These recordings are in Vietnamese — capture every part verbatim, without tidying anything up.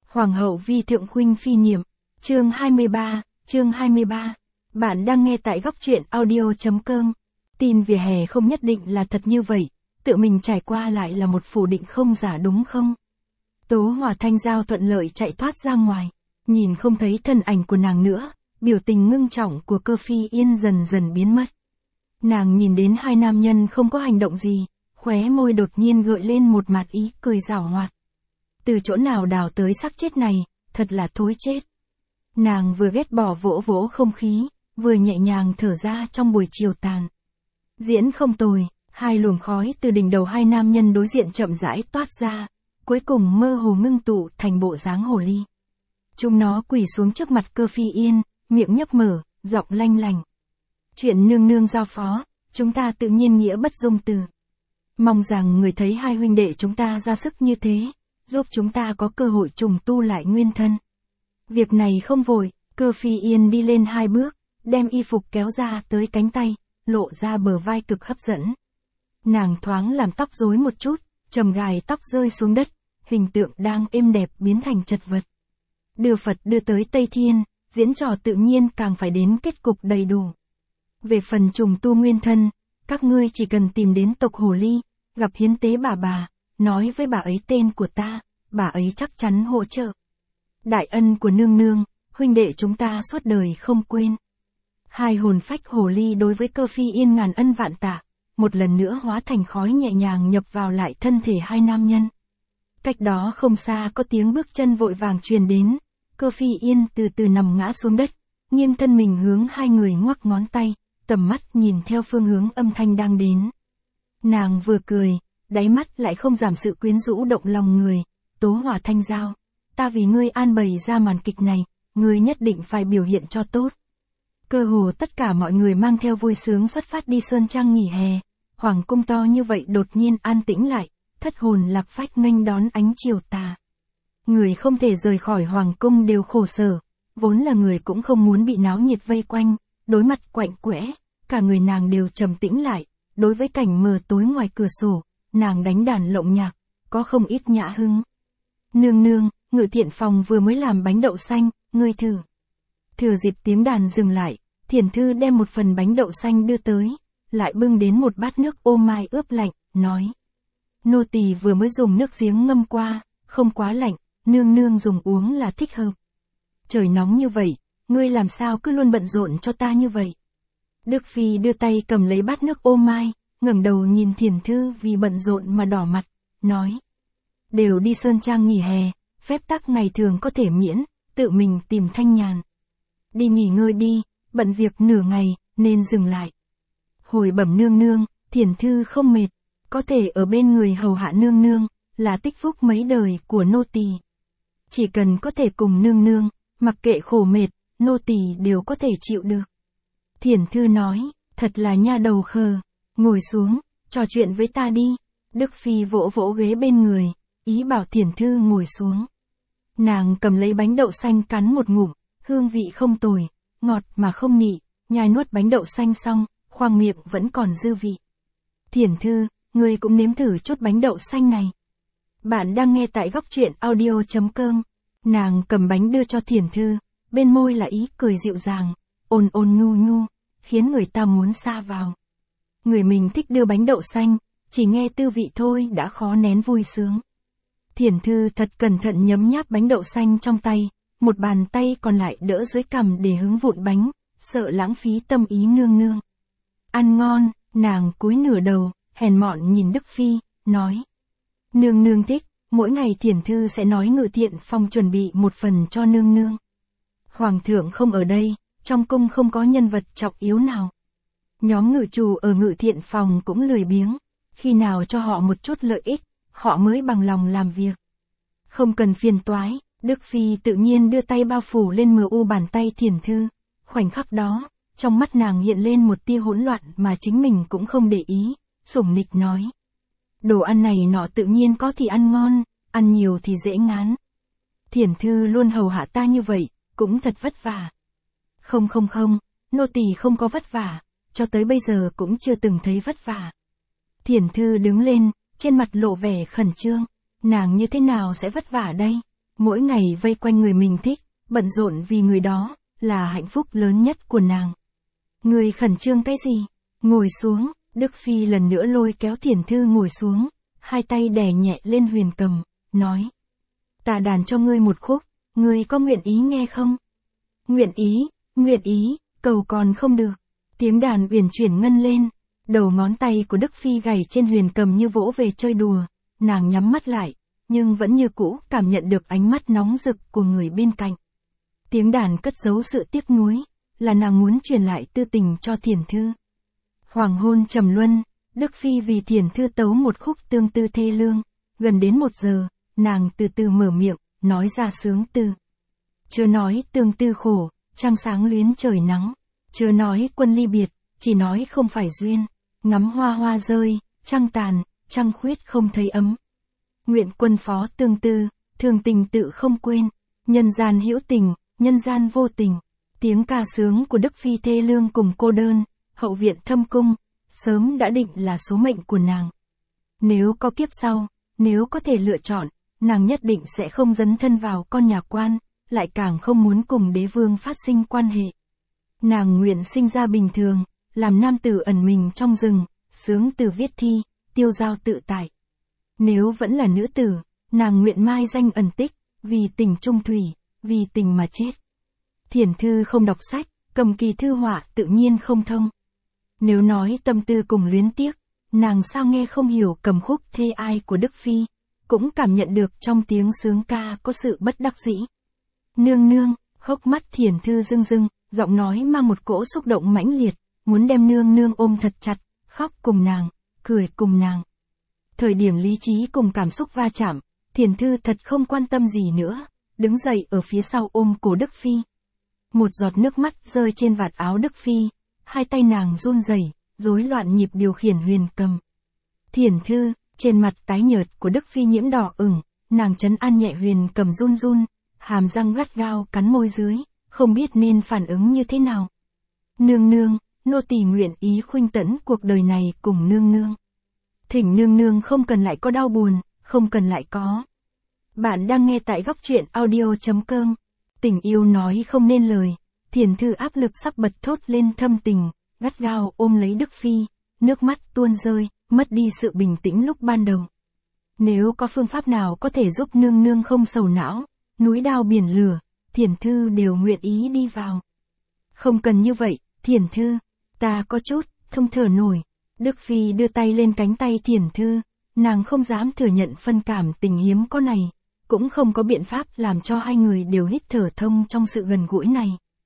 Hoàng hậu vi thượng khuynh phi niệm, chương hai mươi ba, chương hai mươi ba. Bạn đang nghe tại góc truyện audio.com. Tin vỉa hè không nhất định là thật như vậy, tự mình trải qua lại là một phủ định không giả đúng không? Tố Hòa Thanh Giao thuận lợi chạy thoát ra ngoài, nhìn không thấy thân ảnh của nàng nữa, biểu tình ngưng trọng của Cơ Phi Yên dần dần biến mất. Nàng nhìn đến hai nam nhân không có hành động gì, khóe môi đột nhiên gợi lên một mặt ý cười giảo hoạt. Từ chỗ nào đào tới xác chết này, thật là thối chết. Nàng vừa ghét bỏ vỗ vỗ không khí, vừa nhẹ nhàng thở ra trong buổi chiều tàn. Diễn không tồi, hai luồng khói từ đỉnh đầu hai nam nhân đối diện chậm rãi toát ra, cuối cùng mơ hồ ngưng tụ thành bộ dáng hồ ly. Chúng nó quỳ xuống trước mặt Cơ Phi Yên, miệng nhấp mở, giọng lanh lành. Chuyện nương nương giao phó, chúng ta tự nhiên nghĩa bất dung từ. Mong rằng người thấy hai huynh đệ chúng ta ra sức như thế, giúp chúng ta có cơ hội trùng tu lại nguyên thân. Việc này không vội, Cơ Phi Yên đi lên hai bước, đem y phục kéo ra tới cánh tay, lộ ra bờ vai cực hấp dẫn. Nàng thoáng làm tóc rối một chút, chầm gài tóc rơi xuống đất, hình tượng đang êm đẹp biến thành chật vật. Đưa Phật đưa tới Tây Thiên, diễn trò tự nhiên càng phải đến kết cục đầy đủ. Về phần trùng tu nguyên thân, các ngươi chỉ cần tìm đến tộc Hồ Ly, gặp hiến tế bà bà, nói với bà ấy tên của ta, bà ấy chắc chắn hỗ trợ. Đại ân của nương nương, huynh đệ chúng ta suốt đời không quên. Hai hồn phách Hồ Ly đối với Cơ Phi Yên ngàn ân vạn tạ, một lần nữa hóa thành khói nhẹ nhàng nhập vào lại thân thể hai nam nhân. Cách đó không xa có tiếng bước chân vội vàng truyền đến, Cơ Phi Yên từ từ nằm ngã xuống đất, nghiêng thân mình hướng hai người ngoắc ngón tay, tầm mắt nhìn theo phương hướng âm thanh đang đến. Nàng vừa cười, đáy mắt lại không giảm sự quyến rũ động lòng người. Tố Hòa Thanh Giao, ta vì ngươi an bày ra màn kịch này, ngươi nhất định phải biểu hiện cho tốt. Cơ hồ tất cả mọi người mang theo vui sướng xuất phát đi sơn trang nghỉ hè. Hoàng cung to như vậy đột nhiên an tĩnh lại, thất hồn lạc phách nghênh đón ánh chiều tà. Người không thể rời khỏi hoàng cung đều khổ sở, vốn là người cũng không muốn bị náo nhiệt vây quanh, đối mặt quạnh quẽ, cả người nàng đều trầm tĩnh lại. Đối với cảnh mờ tối ngoài cửa sổ, nàng đánh đàn lộng nhạc, có không ít nhã hứng. Nương nương, Ngự Thiện phòng vừa mới làm bánh đậu xanh, ngươi thử. Thừa dịp tiếng đàn dừng lại, Thiền Thư đem một phần bánh đậu xanh đưa tới, lại bưng đến một bát nước ô mai ướp lạnh, nói. Nô tỳ vừa mới dùng nước giếng ngâm qua, không quá lạnh, nương nương dùng uống là thích hợp. Trời nóng như vậy, ngươi làm sao cứ luôn bận rộn cho ta như vậy. Đức Phi đưa tay cầm lấy bát nước ô mai, ngẩng đầu nhìn Thiền Thư vì bận rộn mà đỏ mặt, nói. Đều đi sơn trang nghỉ hè, phép tắc ngày thường có thể miễn, tự mình tìm thanh nhàn. Đi nghỉ ngơi đi, bận việc nửa ngày, nên dừng lại. Hồi bẩm nương nương, Thiền Thư không mệt, có thể ở bên người hầu hạ nương nương, là tích phúc mấy đời của nô tỳ. Chỉ cần có thể cùng nương nương, mặc kệ khổ mệt, nô tỳ đều có thể chịu được. Thiền Thư nói, thật là nha đầu khờ, ngồi xuống, trò chuyện với ta đi. Đức Phi vỗ vỗ ghế bên người, ý bảo Thiền Thư ngồi xuống. Nàng cầm lấy bánh đậu xanh cắn một ngụm, hương vị không tồi, ngọt mà không nị, nhai nuốt bánh đậu xanh xong, khoang miệng vẫn còn dư vị. Thiền Thư, ngươi cũng nếm thử chút bánh đậu xanh này. Bạn đang nghe tại góc truyện audio.com. Nàng cầm bánh đưa cho Thiền Thư, bên môi là ý cười dịu dàng, ôn ôn nhu nhu, khiến người ta muốn xa vào. Người mình thích đưa bánh đậu xanh, chỉ nghe tư vị thôi đã khó nén vui sướng. Thiền Thư thật cẩn thận nhấm nháp bánh đậu xanh trong tay, một bàn tay còn lại đỡ dưới cằm để hứng vụn bánh, sợ lãng phí tâm ý nương nương. Ăn ngon, nàng cúi nửa đầu, hèn mọn nhìn Đức Phi, nói. Nương nương thích, mỗi ngày Thiền Thư sẽ nói Ngự Thiện phòng chuẩn bị một phần cho nương nương. Hoàng thượng không ở đây, trong cung không có nhân vật trọng yếu nào. Nhóm ngự trù ở Ngự Thiện phòng cũng lười biếng, khi nào cho họ một chút lợi ích, họ mới bằng lòng làm việc. Không cần phiền toái, Đức Phi tự nhiên đưa tay bao phủ lên mờ u bàn tay Thiền Thư. Khoảnh khắc đó, trong mắt nàng hiện lên một tia hỗn loạn mà chính mình cũng không để ý, sủng nịch nói. Đồ ăn này nọ tự nhiên có thì ăn ngon, ăn nhiều thì dễ ngán. Thiền Thư luôn hầu hạ ta như vậy, cũng thật vất vả. Không không không, nô tỳ không có vất vả, cho tới bây giờ cũng chưa từng thấy vất vả. Thiền Thư đứng lên, trên mặt lộ vẻ khẩn trương, nàng như thế nào sẽ vất vả đây? Mỗi ngày vây quanh người mình thích, bận rộn vì người đó, là hạnh phúc lớn nhất của nàng. Người khẩn trương cái gì? Ngồi xuống, Đức Phi lần nữa lôi kéo Thiển Thư ngồi xuống, hai tay đè nhẹ lên huyền cầm, nói. Ta đàn cho ngươi một khúc, ngươi có nguyện ý nghe không? Nguyện ý, nguyện ý, cầu còn không được. Tiếng đàn uyển chuyển ngân lên, đầu ngón tay của Đức Phi gảy trên huyền cầm như vỗ về chơi đùa, nàng nhắm mắt lại, nhưng vẫn như cũ cảm nhận được ánh mắt nóng rực của người bên cạnh. Tiếng đàn cất giấu sự tiếc nuối, là nàng muốn truyền lại tư tình cho Thiển Thư. Hoàng hôn trầm luân, Đức Phi vì Thiển Thư tấu một khúc tương tư thê lương, gần đến một giờ, nàng từ từ mở miệng, nói ra sướng từ. Chưa nói tương tư khổ, trăng sáng luyến trời nắng, chưa nói quân ly biệt, chỉ nói không phải duyên, ngắm hoa hoa rơi, trăng tàn, trăng khuyết không thấy ấm. Nguyện quân phó tương tư, thường tình tự không quên, nhân gian hữu tình, nhân gian vô tình. Tiếng ca sướng của Đức Phi thê lương cùng cô đơn, hậu viện thâm cung, sớm đã định là số mệnh của nàng. Nếu có kiếp sau, nếu có thể lựa chọn, nàng nhất định sẽ không dấn thân vào con nhà quan, lại càng không muốn cùng đế vương phát sinh quan hệ. Nàng nguyện sinh ra bình thường, làm nam tử ẩn mình trong rừng, sướng từ viết thi, tiêu dao tự tại. Nếu vẫn là nữ tử, nàng nguyện mai danh ẩn tích, vì tình trung thủy, vì tình mà chết. Thiển Thư không đọc sách, cầm kỳ thư họa tự nhiên không thông. Nếu nói tâm tư cùng luyến tiếc, nàng sao nghe không hiểu cầm khúc thê ai của Đức Phi, cũng cảm nhận được trong tiếng sướng ca có sự bất đắc dĩ. Nương nương, hốc mắt Thiển Thư rưng rưng, giọng nói mang một cỗ xúc động mãnh liệt, muốn đem nương nương ôm thật chặt, khóc cùng nàng, cười cùng nàng. Thời điểm lý trí cùng cảm xúc va chạm, Thiển Thư thật không quan tâm gì nữa, đứng dậy ở phía sau ôm cổ Đức Phi. Một giọt nước mắt rơi trên vạt áo Đức Phi, hai tay nàng run rẩy, rối loạn nhịp điều khiển huyền cầm. Thiển Thư, trên mặt tái nhợt của Đức Phi nhiễm đỏ ửng, nàng trấn an nhẹ huyền cầm run run, hàm răng gắt gao cắn môi dưới, không biết nên phản ứng như thế nào. Nương nương, nô tỳ nguyện ý khuynh tẫn cuộc đời này cùng nương nương. Thỉnh nương nương không cần lại có đau buồn, không cần lại có. Bạn đang nghe tại góc truyện audio chấm com. Tình yêu nói không nên lời, Thiển Thư áp lực sắp bật thốt lên thâm tình, gắt gao ôm lấy Đức Phi, nước mắt tuôn rơi, mất đi sự bình tĩnh lúc ban đầu. Nếu có phương pháp nào có thể giúp nương nương không sầu não, núi đao biển lửa, Thiển Thư đều nguyện ý đi vào. Không cần như vậy, Thiển Thư, ta có chút, không thở nổi. Đức Phi đưa tay lên cánh tay Thiển Thư, nàng không dám thừa nhận phân cảm tình hiếm có này, cũng không có biện pháp làm cho hai người đều hít thở thông trong sự gần gũi này.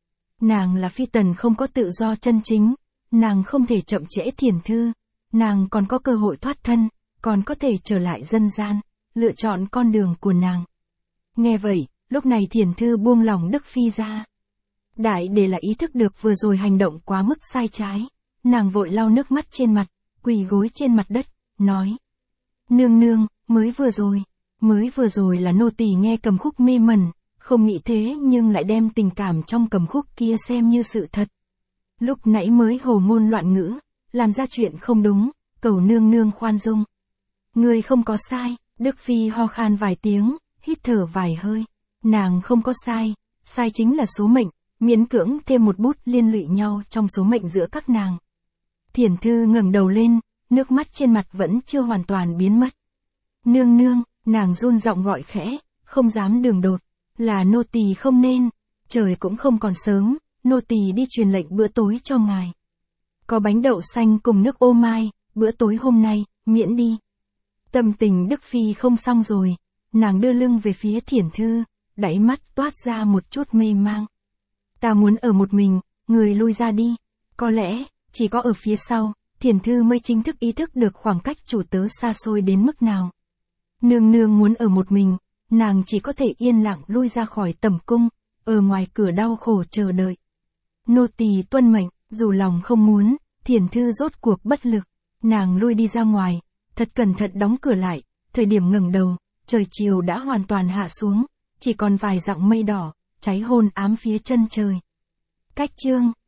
Nàng là phi tần không có tự do chân chính, nàng không thể chậm trễ Thiển Thư, nàng còn có cơ hội thoát thân, còn có thể trở lại dân gian, lựa chọn con đường của nàng. Nghe vậy, lúc này Thiển Thư buông lòng Đức Phi ra. Đại để là ý thức được vừa rồi hành động quá mức sai trái, nàng vội lau nước mắt trên mặt, quỳ gối trên mặt đất, nói. Nương nương, mới vừa rồi, mới vừa rồi là nô tỳ nghe cầm khúc mê mẩn, không nghĩ thế nhưng lại đem tình cảm trong cầm khúc kia xem như sự thật. Lúc nãy mới hồ ngôn loạn ngữ, làm ra chuyện không đúng, cầu nương nương khoan dung. Người không có sai, Đức Phi ho khan vài tiếng, hít thở vài hơi. Nàng không có sai, sai chính là số mệnh, miễn cưỡng thêm một bút liên lụy nhau trong số mệnh giữa các nàng. Thiển Thư ngẩng đầu lên, nước mắt trên mặt vẫn chưa hoàn toàn biến mất. Nương nương, nàng run giọng gọi khẽ, không dám đường đột, là nô tỳ không nên, trời cũng không còn sớm, nô tỳ đi truyền lệnh bữa tối cho ngài. Có bánh đậu xanh cùng nước ô mai, bữa tối hôm nay, miễn đi. Tâm tình Đức Phi không xong rồi, nàng đưa lưng về phía Thiển Thư, đáy mắt toát ra một chút mê mang. Ta muốn ở một mình, người lui ra đi. Có lẽ, chỉ có ở phía sau, Thiển Thư mới chính thức ý thức được khoảng cách chủ tớ xa xôi đến mức nào. Nương nương muốn ở một mình, nàng chỉ có thể yên lặng lui ra khỏi tẩm cung, ở ngoài cửa đau khổ chờ đợi. Nô tỳ tuân mệnh, dù lòng không muốn, Thiển Thư rốt cuộc bất lực, nàng lui đi ra ngoài, thật cẩn thận đóng cửa lại, thời điểm ngẩng đầu, trời chiều đã hoàn toàn hạ xuống, chỉ còn vài dặm mây đỏ, cháy hôn ám phía chân trời. Cách chương